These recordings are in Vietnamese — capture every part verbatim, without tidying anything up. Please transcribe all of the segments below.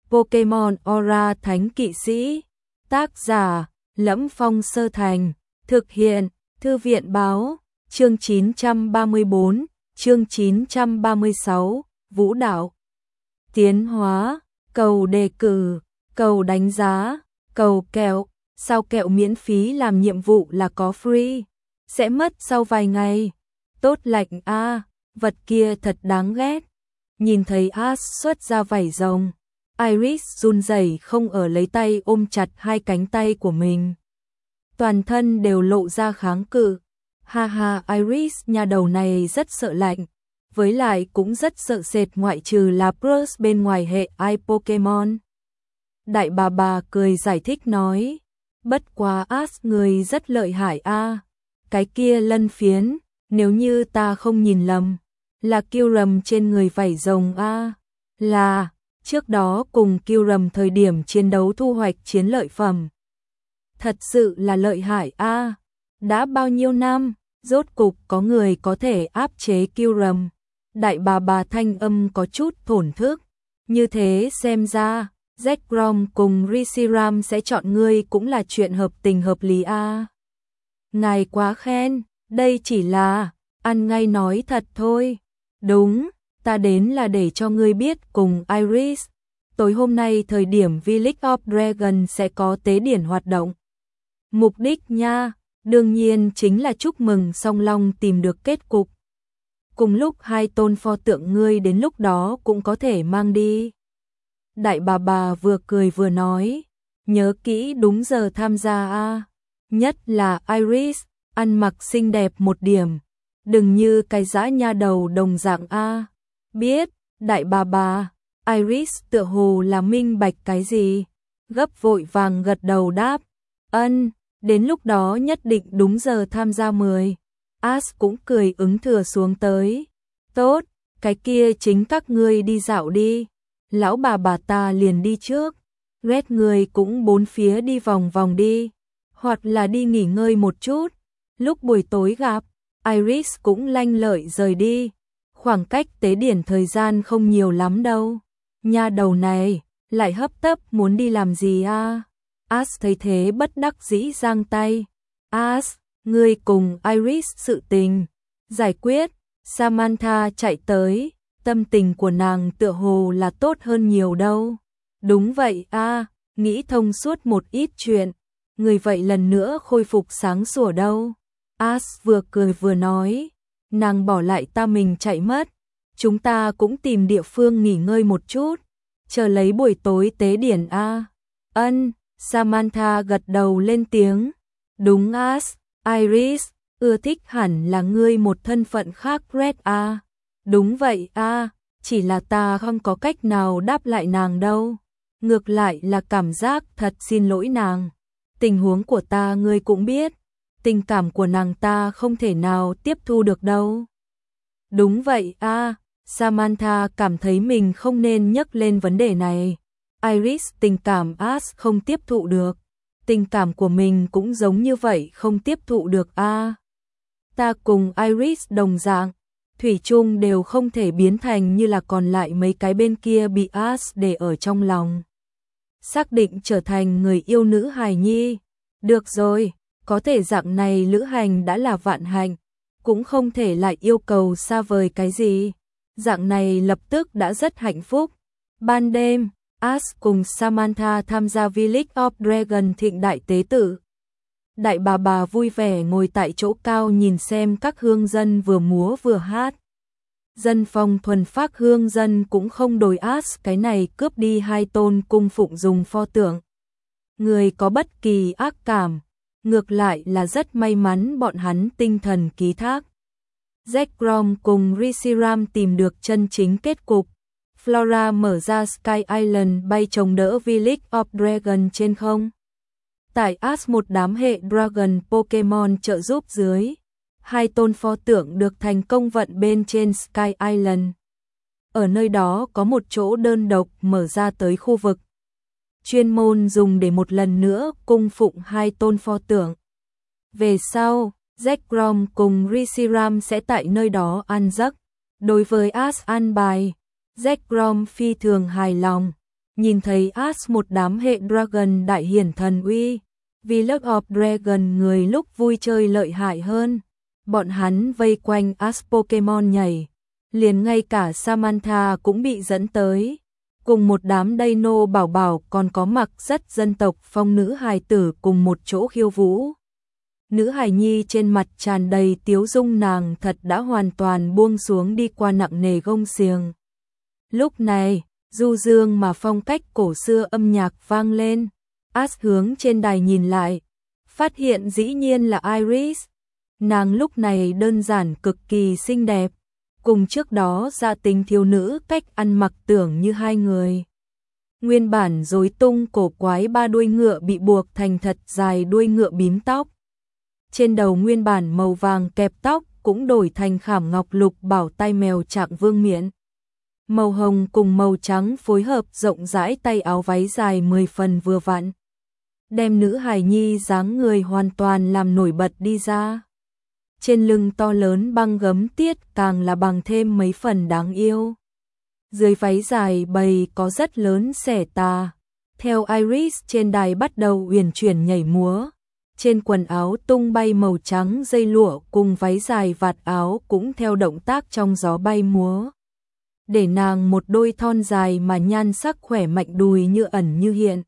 Pokemon Aura Thánh Kỵ Sĩ. Tác giả: Lẫm Phong Sơ Thành. Thực hiện: Thư viện Báo. Chương chín trăm ba mươi bốn, chương chín trăm ba mươi sáu, Vũ đạo. Tiến hóa, cầu đề cử, cầu đánh giá, cầu kẹo. Sao kẹo miễn phí làm nhiệm vụ là có free? Sẽ mất sau vài ngày. Tốt lạnh a, à, vật kia thật đáng ghét. Nhìn thấy Ash xuất ra vảy rồng, Iris run rẩy không ở lấy tay ôm chặt hai cánh tay của mình. Toàn thân đều lộ ra kháng cự. Ha ha, Iris nhà đầu này rất sợ lạnh, với lại cũng rất sợ sệt ngoại trừ là Bruce bên ngoài hệ ai Pokemon. Đại bà bà cười giải thích nói, bất quá Ash người rất lợi hại a, à. Cái kia lân phiến, nếu như ta không nhìn lầm, là kiêu rầm trên người vảy rồng a, à. Là, trước đó cùng kiêu rầm thời điểm chiến đấu thu hoạch chiến lợi phẩm. Thật sự là lợi hại a, à. Đã bao nhiêu năm, rốt cục có người có thể áp chế kiêu rầm. Đại bà bà thanh âm có chút thổn thức. Như thế xem ra, Zekrom cùng Reshiram sẽ chọn ngươi cũng là chuyện hợp tình hợp lý a. À. Ngài quá khen, đây chỉ là ăn ngay nói thật thôi. Đúng, ta đến là để cho ngươi biết cùng Iris. Tối hôm nay thời điểm Village of Dragon sẽ có tế điển hoạt động. Mục đích nha, đương nhiên chính là chúc mừng Song Long tìm được kết cục. Cùng lúc hai tôn pho tượng ngươi đến lúc đó cũng có thể mang đi. Đại bà bà vừa cười vừa nói, nhớ kỹ đúng giờ tham gia a, nhất là Iris, ăn mặc xinh đẹp một điểm, đừng như cái dã nha đầu đồng dạng a. Biết, đại bà bà. Iris tựa hồ là minh bạch cái gì, gấp vội vàng gật đầu đáp, ân, đến lúc đó nhất định đúng giờ tham gia mười. Ash cũng cười ứng thừa xuống tới, tốt, cái kia chính các ngươi đi dạo đi, lão bà bà ta liền đi trước, Red người cũng bốn phía đi vòng vòng đi, hoặc là đi nghỉ ngơi một chút, lúc buổi tối gặp, Iris cũng lanh lợi rời đi, khoảng cách tế điển thời gian không nhiều lắm đâu. Nha đầu này, lại hấp tấp muốn đi làm gì a? À? Ash thấy thế bất đắc dĩ giang tay. Ash, ngươi cùng Iris sự tình giải quyết. Samantha chạy tới, tâm tình của nàng tựa hồ là tốt hơn nhiều đâu. Đúng vậy a, à, nghĩ thông suốt một ít chuyện. Người vậy lần nữa khôi phục sáng sủa đâu. Ash vừa cười vừa nói, nàng bỏ lại ta mình chạy mất. Chúng ta cũng tìm địa phương nghỉ ngơi một chút, chờ lấy buổi tối tế điển a. À. Ân, Samantha gật đầu lên tiếng. Đúng Ash, Iris, ưa thích hẳn là ngươi một thân phận khác Red a. À. Đúng vậy a, à, chỉ là ta không có cách nào đáp lại nàng đâu. Ngược lại là cảm giác thật xin lỗi nàng. Tình huống của ta ngươi cũng biết, tình cảm của nàng ta không thể nào tiếp thu được đâu. Đúng vậy a. À. Samantha cảm thấy mình không nên nhắc lên vấn đề này. Iris tình cảm Ash không tiếp thụ được. Tình cảm của mình cũng giống như vậy không tiếp thụ được a. À. Ta cùng Iris đồng dạng, thủy chung đều không thể biến thành như là còn lại mấy cái bên kia bị Ash để ở trong lòng. Xác định trở thành người yêu nữ hài nhi. Được rồi, có thể dạng này lữ hành đã là vạn hạnh, cũng không thể lại yêu cầu xa vời cái gì. Dạng này lập tức đã rất hạnh phúc. Ban đêm, Ash cùng Samantha tham gia Village of Dragon thịnh đại tế tử. Đại bà bà vui vẻ ngồi tại chỗ cao nhìn xem các hương dân vừa múa vừa hát. Dân phong thuần phác hương dân cũng không đổi Ash cái này cướp đi hai tôn cung phụng dùng pho tượng. Người có bất kỳ ác cảm, ngược lại là rất may mắn bọn hắn tinh thần ký thác. Zekrom cùng Reshiram tìm được chân chính kết cục. Flora mở ra Sky Island bay chống đỡ Village of Dragon trên không. Tại Ash một đám hệ Dragon Pokemon trợ giúp dưới, hai tôn pho tượng được thành công vận bên trên Sky Island. Ở nơi đó có một chỗ đơn độc mở ra tới khu vực, chuyên môn dùng để một lần nữa cung phụng hai tôn pho tượng. Về sau, Zekrom cùng Reshiram sẽ tại nơi đó ăn giấc. Đối với Ash an bài, Zekrom phi thường hài lòng, nhìn thấy Ash một đám hệ Dragon đại hiển thần uy, Village of Dragon người lúc vui chơi lợi hại hơn. Bọn hắn vây quanh Ash Pokemon nhảy, liền ngay cả Samantha cũng bị dẫn tới. Cùng một đám Dino bảo bảo còn có mặc rất dân tộc phong nữ hài tử cùng một chỗ khiêu vũ. Nữ hài nhi trên mặt tràn đầy tiếu dung, nàng thật đã hoàn toàn buông xuống đi qua nặng nề gông xiềng. Lúc này, du dương mà phong cách cổ xưa âm nhạc vang lên. Ash hướng trên đài nhìn lại, phát hiện dĩ nhiên là Iris. Nàng lúc này đơn giản cực kỳ xinh đẹp, cùng trước đó gia tính thiếu nữ cách ăn mặc tưởng như hai người. Nguyên bản rối tung cổ quái ba đuôi ngựa bị buộc thành thật dài đuôi ngựa bím tóc. Trên đầu nguyên bản màu vàng kẹp tóc cũng đổi thành khảm ngọc lục bảo tai mèo trạng vương miện. Màu hồng cùng màu trắng phối hợp rộng rãi, tay áo váy dài mười phần vừa vặn, đem nữ hài nhi dáng người hoàn toàn làm nổi bật đi ra. Trên lưng to lớn băng gấm tiết càng là bằng thêm mấy phần đáng yêu. Dưới váy dài bầy có rất lớn xẻ tà. Theo Iris trên đài bắt đầu uyển chuyển nhảy múa. Trên quần áo tung bay màu trắng dây lụa cùng váy dài vạt áo cũng theo động tác trong gió bay múa. Để nàng một đôi thon dài mà nhan sắc khỏe mạnh đùi như ẩn như hiện.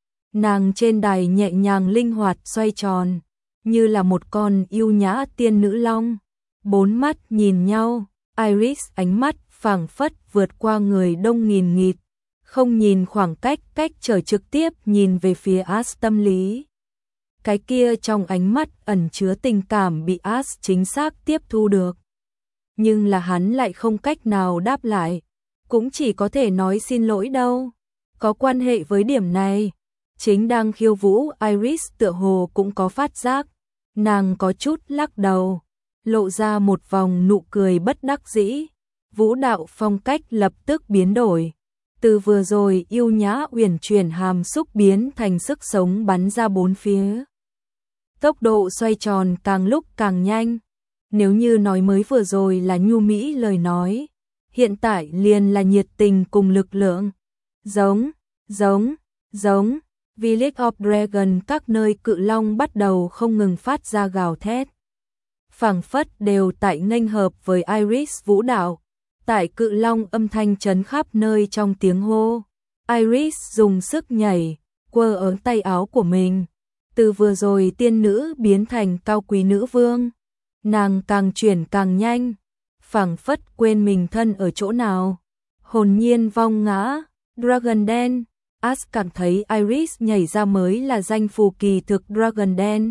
Nàng trên đài nhẹ nhàng linh hoạt xoay tròn, như là một con yêu nhã tiên nữ long. Bốn mắt nhìn nhau, Iris ánh mắt phảng phất vượt qua người đông nghìn nghịt, không nhìn khoảng cách cách trở, trực tiếp nhìn về phía Ash tâm lý. Cái kia trong ánh mắt ẩn chứa tình cảm bị Ash chính xác tiếp thu được. Nhưng là hắn lại không cách nào đáp lại, cũng chỉ có thể nói xin lỗi đâu. Có quan hệ với điểm này, chính đang khiêu vũ Iris tựa hồ cũng có phát giác. Nàng có chút lắc đầu, lộ ra một vòng nụ cười bất đắc dĩ. Vũ đạo phong cách lập tức biến đổi, từ vừa rồi yêu nhã uyển chuyển hàm xúc biến thành sức sống bắn ra bốn phía. Tốc độ xoay tròn càng lúc càng nhanh. Nếu như nói mới vừa rồi là nhu mỹ lời nói, hiện tại liền là nhiệt tình cùng lực lượng. Giống, giống, giống. Village of Dragon các nơi cự long bắt đầu không ngừng phát ra gào thét. Phảng phất đều tại nghênh hợp với Iris vũ đạo. Tại cự long âm thanh chấn khắp nơi trong tiếng hô. Iris dùng sức nhảy, quơ ở tay áo của mình. Từ vừa rồi tiên nữ biến thành cao quý nữ vương. Nàng càng chuyển càng nhanh, phảng phất quên mình thân ở chỗ nào. Hồn nhiên vong ngã, Dragon Den. Ash cảm thấy Iris nhảy ra mới là danh phù kỳ thực Dragon Den.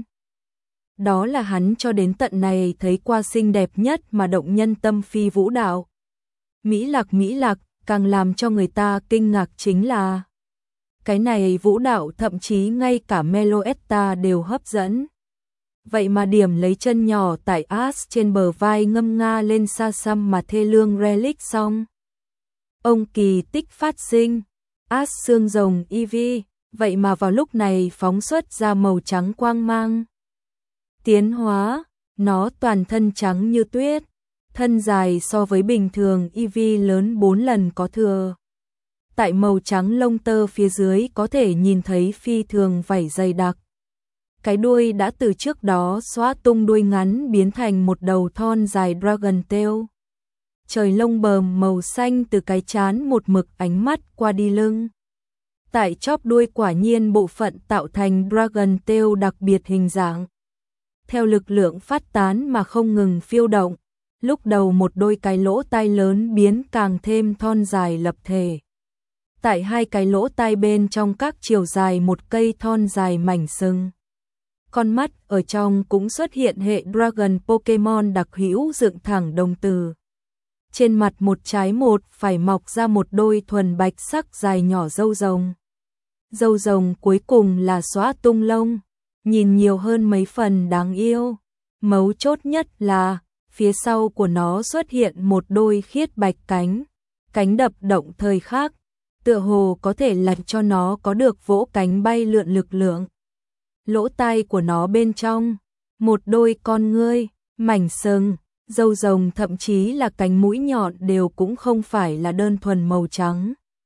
Đó là hắn cho đến tận này thấy qua xinh đẹp nhất mà động nhân tâm phi vũ đạo. Mỹ lạc mỹ lạc, càng làm cho người ta kinh ngạc chính là cái này vũ đạo thậm chí ngay cả Meloetta đều hấp dẫn. Vậy mà điểm lấy chân nhỏ tại Ash trên bờ vai ngâm nga lên xa xăm mà thê lương relic xong. Ông kỳ tích phát sinh, Ash xương rồng Eevee, vậy mà vào lúc này phóng xuất ra màu trắng quang mang. Tiến hóa, nó toàn thân trắng như tuyết, thân dài so với bình thường Eevee lớn bốn lần có thừa. Tại màu trắng lông tơ phía dưới có thể nhìn thấy phi thường vảy dày đặc. Cái đuôi đã từ trước đó xóa tung đuôi ngắn biến thành một đầu thon dài dragon tail. Trời lông bờm màu xanh từ cái trán một mực ánh mắt qua đi lưng. Tại chóp đuôi quả nhiên bộ phận tạo thành dragon tail đặc biệt hình dạng. Theo lực lượng phát tán mà không ngừng phiêu động, lúc đầu một đôi cái lỗ tai lớn biến càng thêm thon dài lập thể. Tại hai cái lỗ tai bên trong các chiều dài một cây thon dài mảnh sừng. Con mắt ở trong cũng xuất hiện hệ Dragon Pokemon đặc hữu dựng thẳng đồng tử. Trên mặt một trái một phải mọc ra một đôi thuần bạch sắc dài nhỏ râu rồng. Râu rồng cuối cùng là xóa tung lông, nhìn nhiều hơn mấy phần đáng yêu. Mấu chốt nhất là, phía sau của nó xuất hiện một đôi khiết bạch cánh, cánh đập động thời khắc, tựa hồ có thể làm cho nó có được vỗ cánh bay lượn lực lượng. Lỗ tai của nó bên trong, một đôi con ngươi, mảnh sừng, râu rồng thậm chí là cánh mũi nhọn đều cũng không phải là đơn thuần màu trắng,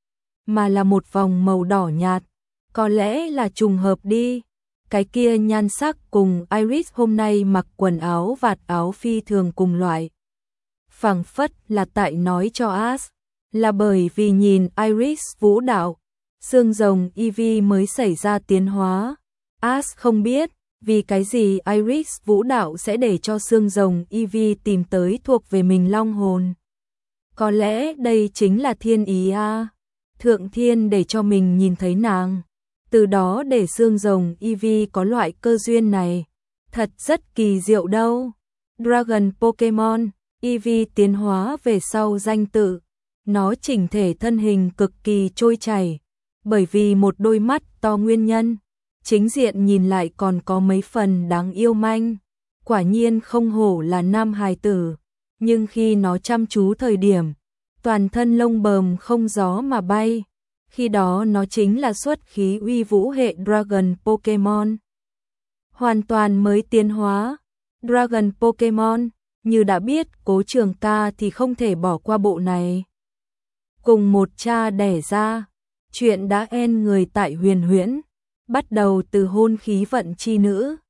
mà là một vòng màu đỏ nhạt. Có lẽ là trùng hợp đi. Cái kia nhan sắc cùng Iris hôm nay mặc quần áo vạt áo phi thường cùng loại. Phảng phất là tại nói cho Ash, là bởi vì nhìn Iris vũ đạo, xương rồng Eevee mới xảy ra tiến hóa. Ash không biết, vì cái gì Iris vũ đạo sẽ để cho xương rồng Eevee tìm tới thuộc về mình long hồn. Có lẽ đây chính là thiên ý a. Thượng thiên để cho mình nhìn thấy nàng. Từ đó để xương rồng Eevee có loại cơ duyên này. Thật rất kỳ diệu đâu. Dragon Pokemon, Eevee tiến hóa về sau danh tự. Nó chỉnh thể thân hình cực kỳ trôi chảy. Bởi vì một đôi mắt to nguyên nhân. Chính diện nhìn lại còn có mấy phần đáng yêu manh. Quả nhiên không hổ là nam hài tử. Nhưng khi nó chăm chú thời điểm, toàn thân lông bờm không gió mà bay. Khi đó nó chính là xuất khí uy vũ hệ Dragon Pokemon. Hoàn toàn mới tiến hóa. Dragon Pokemon, như đã biết Cố Trường Ca thì không thể bỏ qua bộ này. Cùng một cha đẻ ra, chuyện đã en người tại Huyền Huyễn, bắt đầu từ hôn khí vận chi nữ.